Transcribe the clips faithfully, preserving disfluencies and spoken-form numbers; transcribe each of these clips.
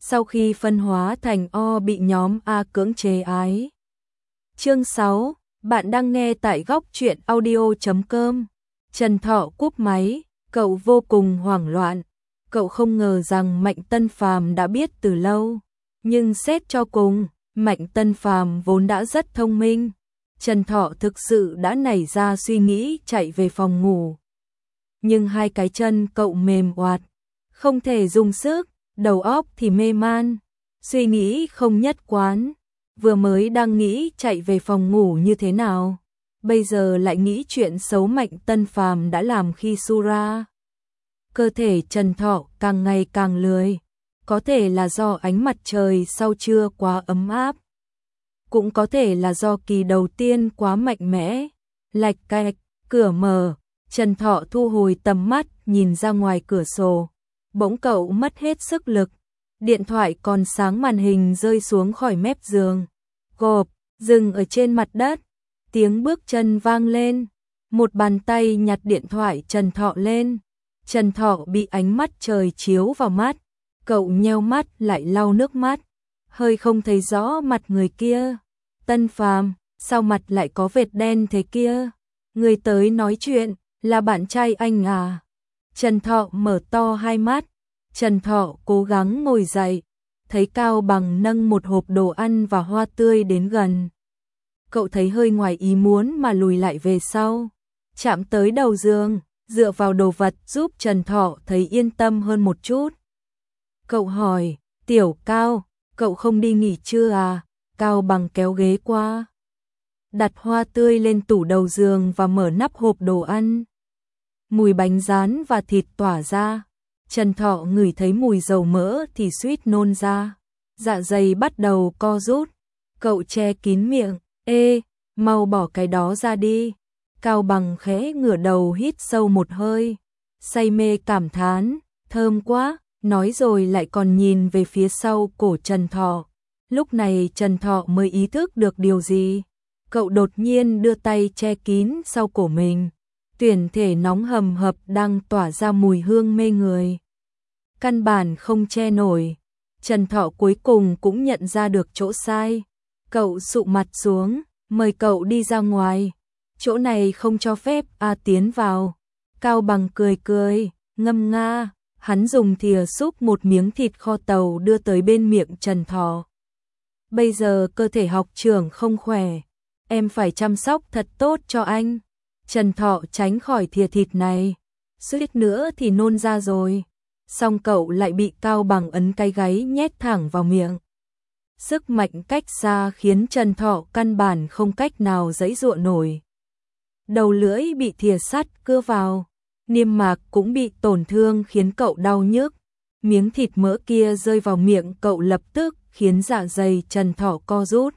sau khi phân hóa thành O bị nhóm A cưỡng chế ái. Chương sáu, bạn đang nghe tại góc truyện audio chấm com. Trần Thọ cúp máy, cậu vô cùng hoảng loạn. Cậu không ngờ rằng Mạnh Tân Phàm đã biết từ lâu, nhưng xét cho cùng, Mạnh Tân Phàm vốn đã rất thông minh. Trần Thọ thực sự đã nảy ra suy nghĩ chạy về phòng ngủ. Nhưng hai cái chân cậu mềm oạt, không thể dùng sức, đầu óc thì mê man, suy nghĩ không nhất quán. Vừa mới đang nghĩ chạy về phòng ngủ như thế nào, bây giờ lại nghĩ chuyện xấu Mạnh Tân Phàm đã làm khi Sura. Cơ thể Trần Thọ càng ngày càng lười, có thể là do ánh mặt trời sau trưa quá ấm áp, cũng có thể là do kỳ đầu tiên quá mạnh mẽ. Lạch cạch, cửa mở, Trần Thọ thu hồi tầm mắt nhìn ra ngoài cửa sổ, bỗng cậu mất hết sức lực. Điện thoại còn sáng màn hình rơi xuống khỏi mép giường, gộp, dừng ở trên mặt đất. Tiếng bước chân vang lên, một bàn tay nhặt điện thoại Trần Thọ lên. Trần Thọ bị ánh mắt trời chiếu vào mắt, cậu nheo mắt lại lau nước mắt, hơi không thấy rõ mặt người kia. Tân Phàm, sao mặt lại có vệt đen thế kia? Người tới nói chuyện, là bạn trai anh à? Trần Thọ mở to hai mắt. Trần Thọ cố gắng ngồi dậy, thấy Cao Bằng nâng một hộp đồ ăn và hoa tươi đến gần. Cậu thấy hơi ngoài ý muốn mà lùi lại về sau, chạm tới đầu giường, dựa vào đồ vật giúp Trần Thọ thấy yên tâm hơn một chút. Cậu hỏi, Tiểu Cao, cậu không đi nghỉ trưa à? Cao Bằng kéo ghế qua, đặt hoa tươi lên tủ đầu giường và mở nắp hộp đồ ăn. Mùi bánh rán và thịt tỏa ra. Trần Thọ ngửi thấy mùi dầu mỡ thì suýt nôn ra, dạ dày bắt đầu co rút. Cậu che kín miệng, ê, mau bỏ cái đó ra đi. Cao Bằng khẽ ngửa đầu hít sâu một hơi, say mê cảm thán, thơm quá, nói rồi lại còn nhìn về phía sau cổ Trần Thọ. Lúc này Trần Thọ mới ý thức được điều gì. Cậu đột nhiên đưa tay che kín sau cổ mình. Tuyển thể nóng hầm hập đang tỏa ra mùi hương mê người, căn bản không che nổi. Trần Thọ cuối cùng cũng nhận ra được chỗ sai. Cậu sụ mặt xuống, mời cậu đi ra ngoài. Chỗ này không cho phép A tiến vào. Cao Bằng cười cười, ngâm nga. Hắn dùng thìa xúc một miếng thịt kho tàu đưa tới bên miệng Trần Thọ. Bây giờ cơ thể học trưởng không khỏe, em phải chăm sóc thật tốt cho anh. Trần Thọ tránh khỏi thìa thịt này, suýt nữa thì nôn ra rồi. Xong cậu lại bị Cao Bằng ấn cái gáy nhét thẳng vào miệng. Sức mạnh cách xa khiến Trần Thọ căn bản không cách nào giãy giụa nổi. Đầu lưỡi bị thìa sắt cưa vào, niêm mạc cũng bị tổn thương khiến cậu đau nhức. Miếng thịt mỡ kia rơi vào miệng cậu lập tức khiến dạ dày Trần Thọ co rút.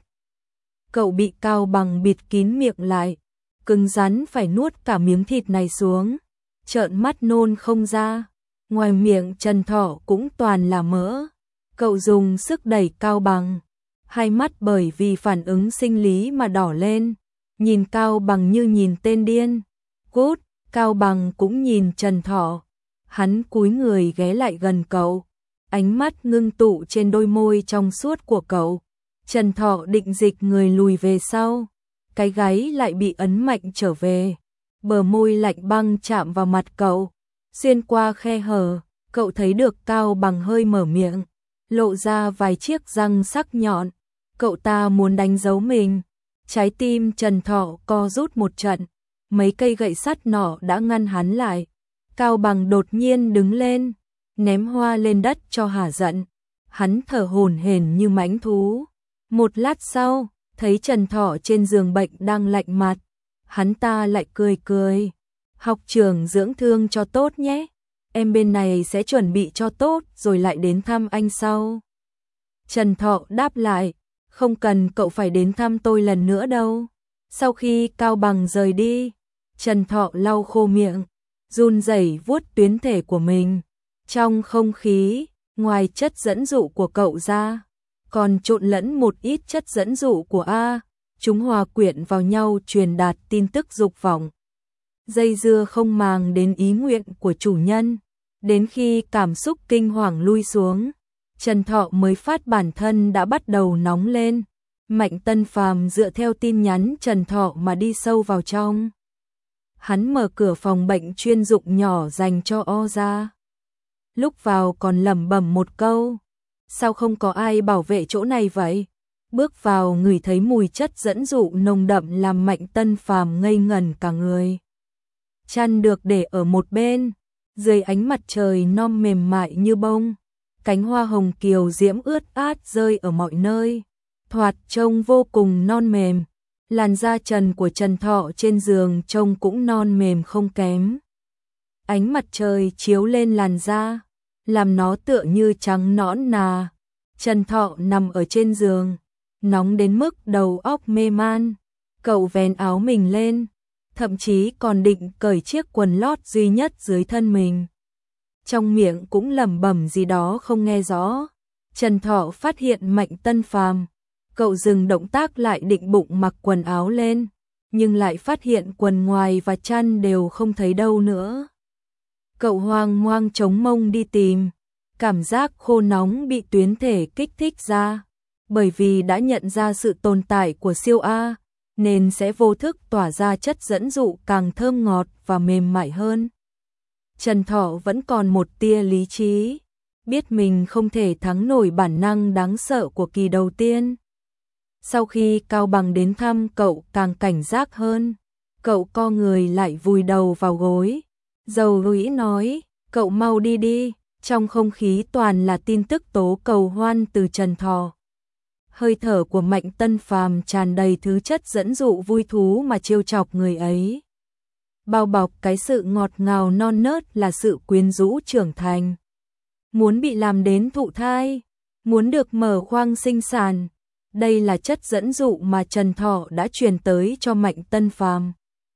Cậu bị Cao Bằng bịt kín miệng lại, cứng rắn phải nuốt cả miếng thịt này xuống, trợn mắt nôn không ra. Ngoài miệng Trần Thọ cũng toàn là mỡ. Cậu dùng sức đẩy Cao Bằng, hai mắt bởi vì phản ứng sinh lý mà đỏ lên, nhìn Cao Bằng như nhìn tên điên. Cút, Cao Bằng cũng nhìn Trần Thọ. Hắn cúi người ghé lại gần cậu, ánh mắt ngưng tụ trên đôi môi trong suốt của cậu. Trần Thọ định dịch người lùi về sau, cái gáy lại bị ấn mạnh trở về. Bờ môi lạnh băng chạm vào mặt cậu, xuyên qua khe hở, cậu thấy được Cao Bằng hơi mở miệng, lộ ra vài chiếc răng sắc nhọn. Cậu ta muốn đánh dấu mình. Trái tim Trần Thọ co rút một trận, mấy cây gậy sắt nọ đã ngăn hắn lại. Cao Bằng đột nhiên đứng lên, ném hoa lên đất cho hả giận. Hắn thở hổn hển như mãnh thú. Một lát sau, thấy Trần Thọ trên giường bệnh đang lạnh mặt, hắn ta lại cười cười. Học trưởng dưỡng thương cho tốt nhé, em bên này sẽ chuẩn bị cho tốt rồi lại đến thăm anh sau. Trần Thọ đáp lại, không cần cậu phải đến thăm tôi lần nữa đâu. Sau khi Cao Bằng rời đi, Trần Thọ lau khô miệng, run rẩy vuốt tuyến thể của mình. Trong không khí, ngoài chất dẫn dụ của cậu ra, còn trộn lẫn một ít chất dẫn dụ của A, chúng hòa quyện vào nhau truyền đạt tin tức dục vọng. Dây dưa không màng đến ý nguyện của chủ nhân, đến khi cảm xúc kinh hoàng lui xuống, Trần Thọ mới phát bản thân đã bắt đầu nóng lên. Mạnh Tân Phàm dựa theo tin nhắn Trần Thọ mà đi sâu vào trong. Hắn mở cửa phòng bệnh chuyên dụng nhỏ dành cho O ra. Lúc vào còn lẩm bẩm một câu, sao không có ai bảo vệ chỗ này vậy? Bước vào ngửi thấy mùi chất dẫn dụ nồng đậm làm Mạnh Tân Phàm ngây ngẩn cả người. Chăn được để ở một bên, dưới ánh mặt trời non mềm mại như bông, cánh hoa hồng kiều diễm ướt át rơi ở mọi nơi, thoạt trông vô cùng non mềm. Làn da trần của Trần Thọ trên giường trông cũng non mềm không kém. Ánh mặt trời chiếu lên làn da, làm nó tựa như trắng nõn nà. Trần Thọ nằm ở trên giường, nóng đến mức đầu óc mê man. Cậu vén áo mình lên, thậm chí còn định cởi chiếc quần lót duy nhất dưới thân mình. Trong miệng cũng lẩm bẩm gì đó không nghe rõ. Trần Thọ phát hiện Mạnh Tân Phàm. Cậu dừng động tác lại định bụng mặc quần áo lên, nhưng lại phát hiện quần ngoài và chăn đều không thấy đâu nữa. Cậu hoang ngoang chống mông đi tìm, cảm giác khô nóng bị tuyến thể kích thích ra, bởi vì đã nhận ra sự tồn tại của siêu A, nên sẽ vô thức tỏa ra chất dẫn dụ càng thơm ngọt và mềm mại hơn. Trần Thọ vẫn còn một tia lý trí, biết mình không thể thắng nổi bản năng đáng sợ của kỳ đầu tiên. Sau khi Cao Bằng đến thăm cậu càng cảnh giác hơn, cậu co người lại vùi đầu vào gối. Dầu Rũy nói, cậu mau đi đi, trong không khí toàn là tin tức tố cầu hoan từ Trần Thọ. Hơi thở của Mạnh Tân Phàm tràn đầy thứ chất dẫn dụ vui thú mà trêu chọc người ấy. Bao bọc cái sự ngọt ngào non nớt là sự quyến rũ trưởng thành. Muốn bị làm đến thụ thai, muốn được mở khoang sinh sản. Đây là chất dẫn dụ mà Trần Thọ đã truyền tới cho Mạnh Tân Phàm.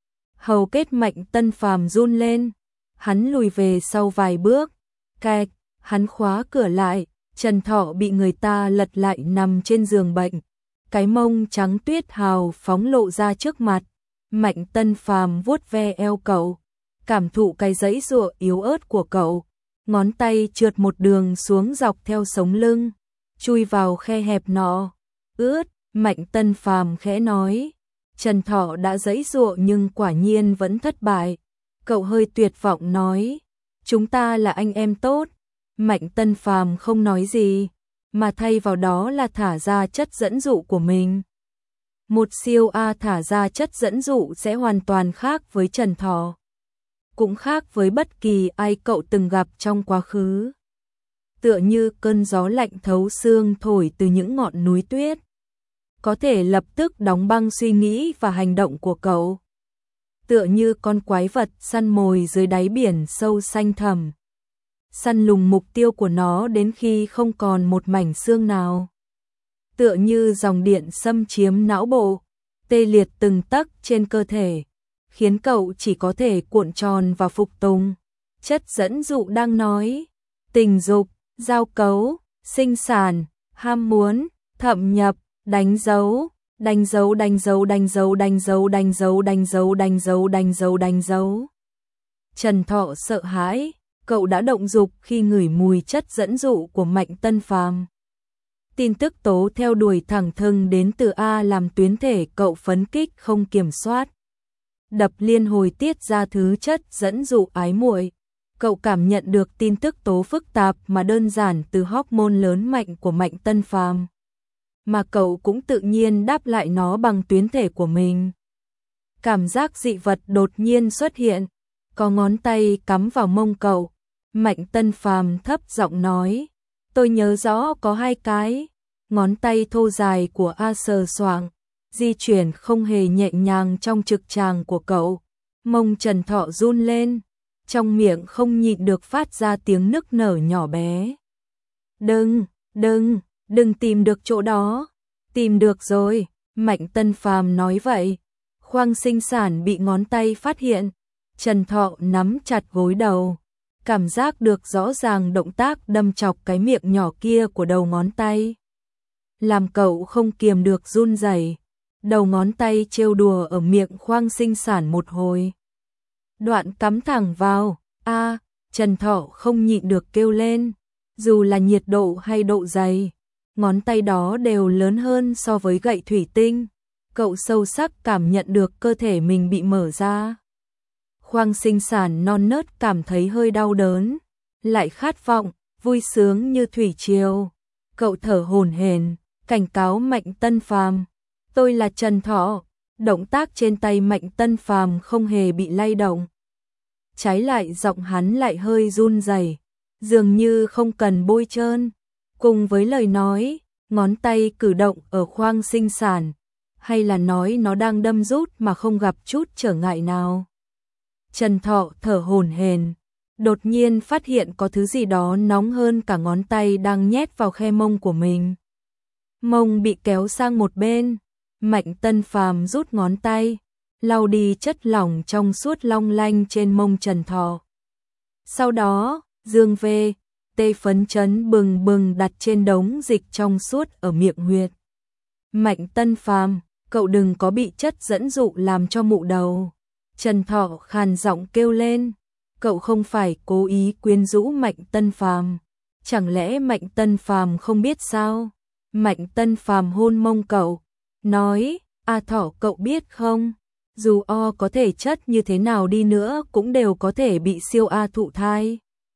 Hầu kết Mạnh Tân Phàm run lên, hắn lùi về sau vài bước, kẹt, hắn khóa cửa lại. Trần Thọ bị người ta lật lại nằm trên giường bệnh, cái mông trắng tuyết hào phóng lộ ra trước mặt. Mạnh Tân Phàm vuốt ve eo cậu, cảm thụ cái giãy giụa yếu ớt của cậu, ngón tay trượt một đường xuống dọc theo sống lưng, chui vào khe hẹp nọ. Ướt, Mạnh Tân Phàm khẽ nói. Trần Thọ đã giãy giụa nhưng quả nhiên vẫn thất bại. Cậu hơi tuyệt vọng nói, chúng ta là anh em tốt. Mạnh Tân Phàm không nói gì, mà thay vào đó là thả ra chất dẫn dụ của mình. Một siêu A thả ra chất dẫn dụ sẽ hoàn toàn khác với Trần Thọ, cũng khác với bất kỳ ai cậu từng gặp trong quá khứ. Tựa như cơn gió lạnh thấu xương thổi từ những ngọn núi tuyết, có thể lập tức đóng băng suy nghĩ và hành động của cậu. Tựa như con quái vật săn mồi dưới đáy biển sâu xanh thẳm, săn lùng mục tiêu của nó đến khi không còn một mảnh xương nào. Tựa như dòng điện xâm chiếm não bộ, tê liệt từng tấc trên cơ thể, khiến cậu chỉ có thể cuộn tròn và phục tùng. Chất dẫn dụ đang nói, tình dục, giao cấu, sinh sản, ham muốn, thâm nhập, đánh dấu, đánh dấu đánh dấu đánh dấu đánh dấu đánh dấu đánh dấu đánh dấu đánh dấu đánh dấu. Trần Thọ sợ hãi, cậu đã động dục khi ngửi mùi chất dẫn dụ của Mạnh Tân Phàm. Tin tức tố theo đuổi thẳng thừng đến từ A làm tuyến thể cậu phấn kích không kiểm soát. Đập liên hồi tiết ra thứ chất dẫn dụ ái muội. Cậu cảm nhận được tin tức tố phức tạp mà đơn giản từ hormone lớn mạnh của Mạnh Tân Phàm, mà cậu cũng tự nhiên đáp lại nó bằng tuyến thể của mình. Cảm giác dị vật đột nhiên xuất hiện, có ngón tay cắm vào mông cậu. Mạnh Tân Phàm thấp giọng nói, tôi nhớ rõ có hai cái. Ngón tay thô dài của A sờ soạng, di chuyển không hề nhẹ nhàng trong trực tràng của cậu. Mông Trần Thọ run lên, trong miệng không nhịn được phát ra tiếng nức nở nhỏ bé. Đừng, đừng, đừng tìm được chỗ đó. Tìm được rồi, Mạnh Tân Phàm nói vậy. Khoang sinh sản bị ngón tay phát hiện. Trần Thọ nắm chặt gối đầu, cảm giác được rõ ràng động tác đâm chọc cái miệng nhỏ kia của đầu ngón tay, làm cậu không kiềm được run rẩy. Đầu ngón tay trêu đùa ở miệng khoang sinh sản một hồi, đoạn cắm thẳng vào. A, Trần Thọ không nhịn được kêu lên. Dù là nhiệt độ hay độ dày, ngón tay đó đều lớn hơn so với gậy thủy tinh. Cậu sâu sắc cảm nhận được cơ thể mình bị mở ra. Khoang sinh sản non nớt cảm thấy hơi đau đớn, lại khát vọng, vui sướng như thủy triều. Cậu thở hổn hển, cảnh cáo Mạnh Tân Phàm, tôi là Trần Thọ. Động tác trên tay Mạnh Tân Phàm không hề bị lay động. Trái lại giọng hắn lại hơi run rẩy, dường như không cần bôi trơn. Cùng với lời nói, ngón tay cử động ở khoang sinh sản, hay là nói nó đang đâm rút mà không gặp chút trở ngại nào. Trần Thọ thở hổn hển, đột nhiên phát hiện có thứ gì đó nóng hơn cả ngón tay đang nhét vào khe mông của mình. Mông bị kéo sang một bên, Mạnh Tân Phàm rút ngón tay, lau đi chất lỏng trong suốt long lanh trên mông Trần Thọ. Sau đó, dương về, tê phấn chấn bừng bừng đặt trên đống dịch trong suốt ở miệng huyệt. Mạnh Tân Phàm, cậu đừng có bị chất dẫn dụ làm cho mụ đầu. Trần Thọ khàn giọng kêu lên, cậu không phải cố ý quyến rũ Mạnh Tân Phàm, chẳng lẽ Mạnh Tân Phàm không biết sao? Mạnh Tân Phàm hôn mông cậu, nói, A Thọ cậu biết không, dù O có thể chất như thế nào đi nữa cũng đều có thể bị siêu A thụ thai.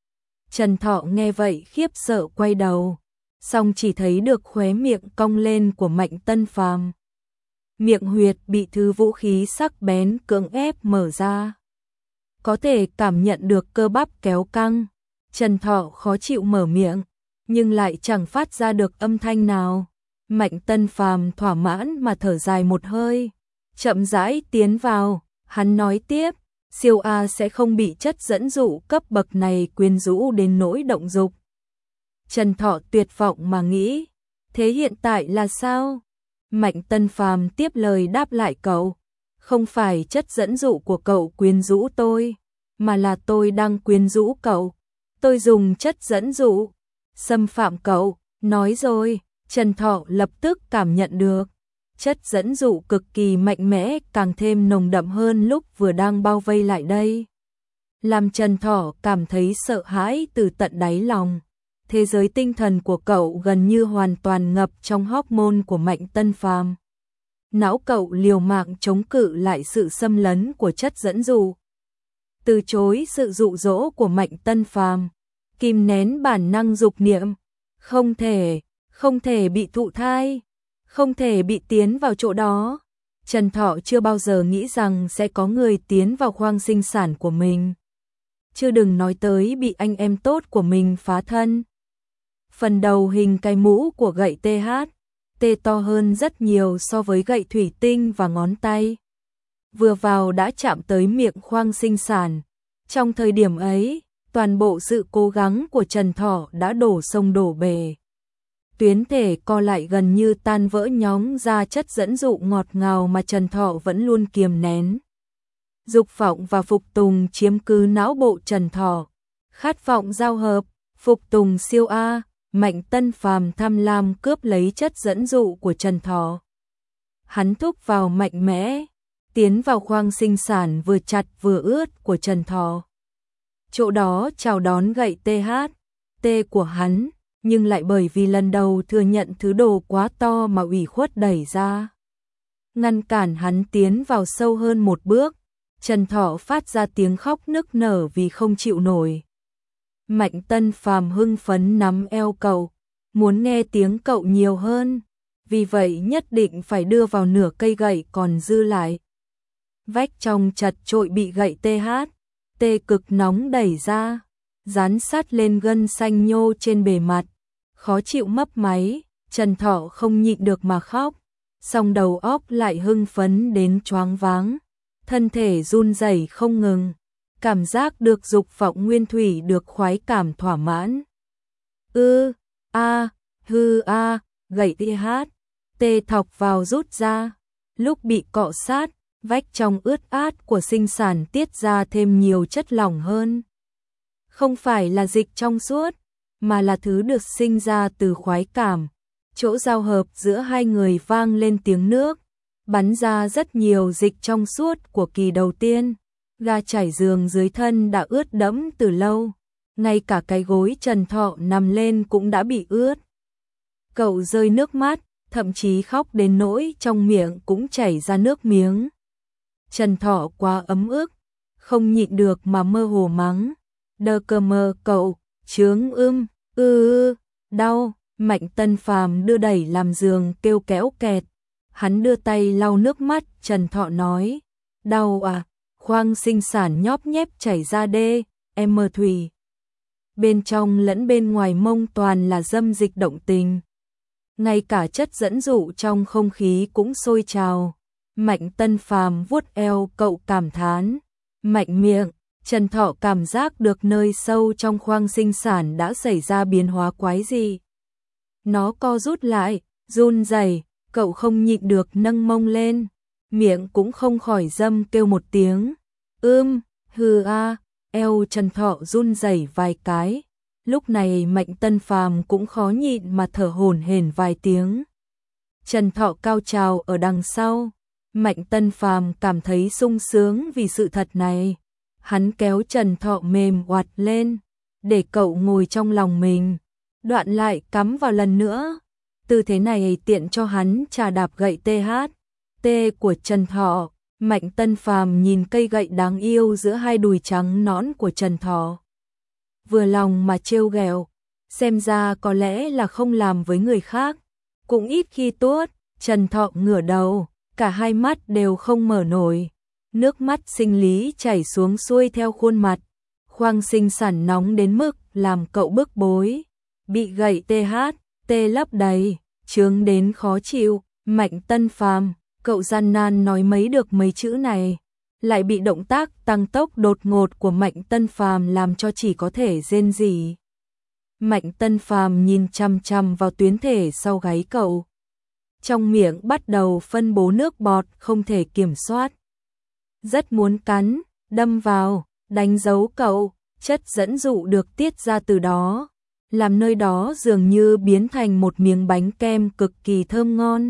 Trần Thọ nghe vậy khiếp sợ quay đầu, song chỉ thấy được khóe miệng cong lên của Mạnh Tân Phàm. Miệng huyệt bị thứ vũ khí sắc bén cưỡng ép mở ra. Có thể cảm nhận được cơ bắp kéo căng. Trần Thọ khó chịu mở miệng, nhưng lại chẳng phát ra được âm thanh nào. Mạnh Tân Phàm thỏa mãn mà thở dài một hơi, chậm rãi tiến vào, hắn nói tiếp, siêu A sẽ không bị chất dẫn dụ cấp bậc này quyến rũ đến nỗi động dục. Trần Thọ tuyệt vọng mà nghĩ, thế hiện tại là sao? Mạnh Tân Phàm tiếp lời đáp lại cậu, không phải chất dẫn dụ của cậu quyến rũ tôi, mà là tôi đang quyến rũ cậu. Tôi dùng chất dẫn dụ, xâm phạm cậu, nói rồi. Trần Thọ lập tức cảm nhận được, chất dẫn dụ cực kỳ mạnh mẽ càng thêm nồng đậm hơn lúc vừa đang bao vây lại đây. Làm Trần Thọ cảm thấy sợ hãi từ tận đáy lòng. Thế giới tinh thần của cậu gần như hoàn toàn ngập trong hormone của Mạnh Tân Phàm. Não cậu liều mạng chống cự lại sự xâm lấn của chất dẫn dụ. Từ chối sự dụ dỗ của Mạnh Tân Phàm, kìm nén bản năng dục niệm, không thể, không thể bị thụ thai, không thể bị tiến vào chỗ đó. Trần Thọ chưa bao giờ nghĩ rằng sẽ có người tiến vào khoang sinh sản của mình. Chưa đừng nói tới bị anh em tốt của mình phá thân. Phần đầu hình cái mũ của gậy tê hát, tê to hơn rất nhiều so với gậy thủy tinh và ngón tay. Vừa vào đã chạm tới miệng khoang sinh sản. Trong thời điểm ấy, toàn bộ sự cố gắng của Trần Thọ đã đổ sông đổ bể. Tuyến thể co lại gần như tan vỡ nhóng ra chất dẫn dụ ngọt ngào mà Trần Thọ vẫn luôn kiềm nén. Dục vọng và phục tùng chiếm cứ não bộ Trần Thọ. Khát vọng giao hợp, phục tùng siêu A, Mạnh Tân Phàm tham lam cướp lấy chất dẫn dụ của Trần Thọ. Hắn thúc vào mạnh mẽ, tiến vào khoang sinh sản vừa chặt vừa ướt của Trần Thọ. Chỗ đó chào đón gậy tê hát, T của hắn, nhưng lại bởi vì lần đầu thừa nhận thứ đồ quá to mà ủy khuất đẩy ra. Ngăn cản hắn tiến vào sâu hơn một bước, Trần Thọ phát ra tiếng khóc nức nở vì không chịu nổi. Mạnh Tân Phàm hưng phấn nắm eo cậu, muốn nghe tiếng cậu nhiều hơn, vì vậy nhất định phải đưa vào nửa cây gậy còn dư lại. Vách trong chật trội bị gậy tê hát, tê cực nóng đẩy ra, dán sát lên gân xanh nhô trên bề mặt, khó chịu mấp máy. Trần Thọ không nhịn được mà khóc, song đầu óc lại hưng phấn đến choáng váng, thân thể run rẩy không ngừng, cảm giác được dục vọng nguyên thủy được khoái cảm thỏa mãn. Ư, a, hư a, gậy tê hát, tê thọc vào rút ra, lúc bị cọ sát, vách trong ướt át của sinh sản tiết ra thêm nhiều chất lỏng hơn. Không phải là dịch trong suốt, mà là thứ được sinh ra từ khoái cảm. Chỗ giao hợp giữa hai người vang lên tiếng nước, bắn ra rất nhiều dịch trong suốt của kỳ đầu tiên. Ga trải giường dưới thân đã ướt đẫm từ lâu, ngay cả cái gối Trần Thọ nằm lên cũng đã bị ướt. Cậu rơi nước mắt, thậm chí khóc đến nỗi trong miệng cũng chảy ra nước miếng. Trần Thọ quá ấm ức, không nhịn được mà mơ hồ mắng. Đơ cơ mơ cậu, chướng ưm, ư ư, đau. Mạnh Tân Phàm đưa đẩy làm giường kêu kéo kẹt. Hắn đưa tay lau nước mắt, Trần Thọ nói. Đau à, khoang sinh sản nhóp nhép chảy ra đê, em mơ thủy. Bên trong lẫn bên ngoài mông toàn là dâm dịch động tình. Ngay cả chất dẫn dụ trong không khí cũng sôi trào. Mạnh Tân Phàm vuốt eo cậu cảm thán. Mạnh miệng, Trần Thọ cảm giác được nơi sâu trong khoang sinh sản đã xảy ra biến hóa quái gì. Nó co rút lại, run rẩy, cậu không nhịn được nâng mông lên. Miệng cũng không khỏi dâm kêu một tiếng. Ưm, hừ a, eo Trần Thọ run rẩy vài cái. Lúc này Mạnh Tân Phàm cũng khó nhịn mà thở hổn hển vài tiếng. Trần Thọ cao trào ở đằng sau. Mạnh Tân Phàm cảm thấy sung sướng vì sự thật này. Hắn kéo Trần Thọ mềm oặt lên, để cậu ngồi trong lòng mình. Đoạn lại cắm vào lần nữa. Tư thế này tiện cho hắn chà đạp gậy tê hát. Tê của Trần Thọ. Mạnh Tân Phàm nhìn cây gậy đáng yêu giữa hai đùi trắng nõn của Trần Thọ. Vừa lòng mà trêu ghẹo, xem ra có lẽ là không làm với người khác, cũng ít khi tuốt. Trần Thọ ngửa đầu, cả hai mắt đều không mở nổi, nước mắt sinh lý chảy xuống xuôi theo khuôn mặt. Khoang sinh sản nóng đến mức làm cậu bức bối, bị gậy tê hát, tê lấp đầy, chướng đến khó chịu. Mạnh Tân Phàm, cậu gian nan nói mấy được mấy chữ này, lại bị động tác tăng tốc đột ngột của Mạnh Tân Phàm làm cho chỉ có thể rên rỉ. Mạnh Tân Phàm nhìn chằm chằm vào tuyến thể sau gáy cậu. Trong miệng bắt đầu phân bố nước bọt không thể kiểm soát. Rất muốn cắn, đâm vào, đánh dấu cậu, chất dẫn dụ được tiết ra từ đó, làm nơi đó dường như biến thành một miếng bánh kem cực kỳ thơm ngon.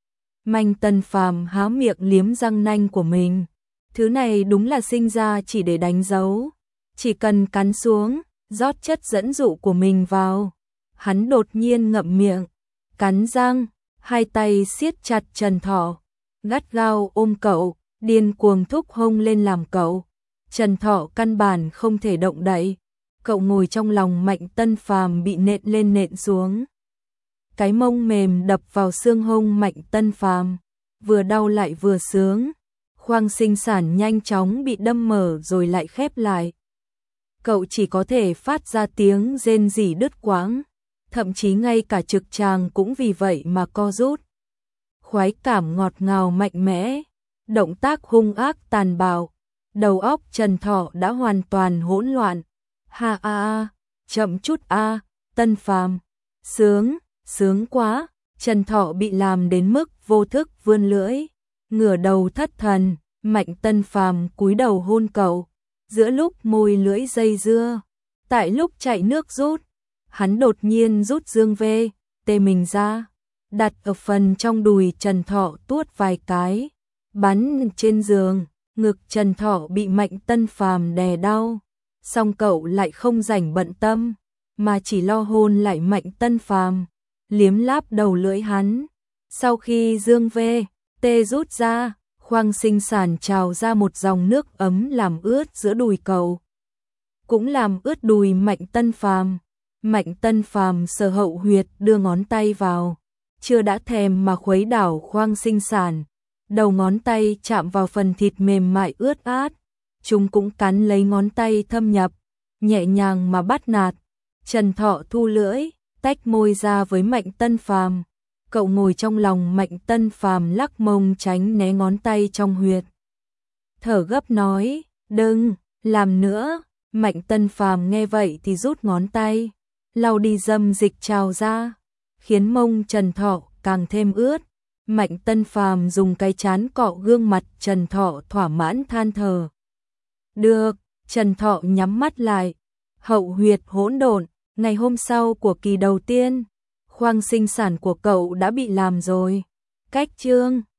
Mạnh Tân Phàm há miệng liếm răng nanh của mình. Thứ này đúng là sinh ra chỉ để đánh dấu. Chỉ cần cắn xuống, rót chất dẫn dụ của mình vào. Hắn đột nhiên ngậm miệng, cắn răng, hai tay siết chặt Trần Thọ, gắt gao ôm cậu, điên cuồng thúc hông lên làm cậu. Trần Thọ căn bản không thể động đậy. Cậu ngồi trong lòng Mạnh Tân Phàm bị nện lên nện xuống. Cái mông mềm đập vào xương hông Mạnh Tân Phàm, vừa đau lại vừa sướng. Khoang sinh sản nhanh chóng bị đâm mở rồi lại khép lại. Cậu chỉ có thể phát ra tiếng rên rỉ đứt quãng, thậm chí ngay cả trực tràng cũng vì vậy mà co rút. Khoái cảm ngọt ngào mạnh mẽ, động tác hung ác tàn bạo, đầu óc Trần Thọ đã hoàn toàn hỗn loạn. Ha a a, chậm chút a, Tân Phàm, sướng, sướng quá. Trần Thọ bị làm đến mức vô thức vươn lưỡi, ngửa đầu thất thần. Mạnh Tân Phàm cúi đầu hôn cậu, giữa lúc môi lưỡi dây dưa, tại lúc chạy nước rút, hắn đột nhiên rút dương vê, tê mình ra, đặt ở phần trong đùi Trần Thọ tuốt vài cái, bắn trên giường. Ngực Trần Thọ bị Mạnh Tân Phàm đè đau, song cậu lại không rảnh bận tâm, mà chỉ lo hôn lại Mạnh Tân Phàm, liếm láp đầu lưỡi hắn. Sau khi dương vê, tê rút ra, khoang sinh sản trào ra một dòng nước ấm làm ướt giữa đùi cậu, cũng làm ướt đùi Mạnh Tân Phàm. Mạnh Tân Phàm sờ hậu huyệt đưa ngón tay vào, chưa đã thèm mà khuấy đảo khoang sinh sản. Đầu ngón tay chạm vào phần thịt mềm mại ướt át, chúng cũng cắn lấy ngón tay thâm nhập, nhẹ nhàng mà bắt nạt. Trần Thọ thu lưỡi, tách môi ra với Mạnh Tân Phàm. Cậu ngồi trong lòng Mạnh Tân Phàm lắc mông tránh né ngón tay trong huyệt. Thở gấp nói, đừng, làm nữa. Mạnh Tân Phàm nghe vậy thì rút ngón tay, lau đi dâm dịch trào ra, khiến mông Trần Thọ càng thêm ướt. Mạnh Tân Phàm dùng cái chán cọ gương mặt Trần Thọ thỏa mãn than thở. Được, Trần Thọ nhắm mắt lại. Hậu huyệt hỗn độn, ngày hôm sau của kỳ đầu tiên, khoang sinh sản của cậu đã bị làm rồi. Cách chương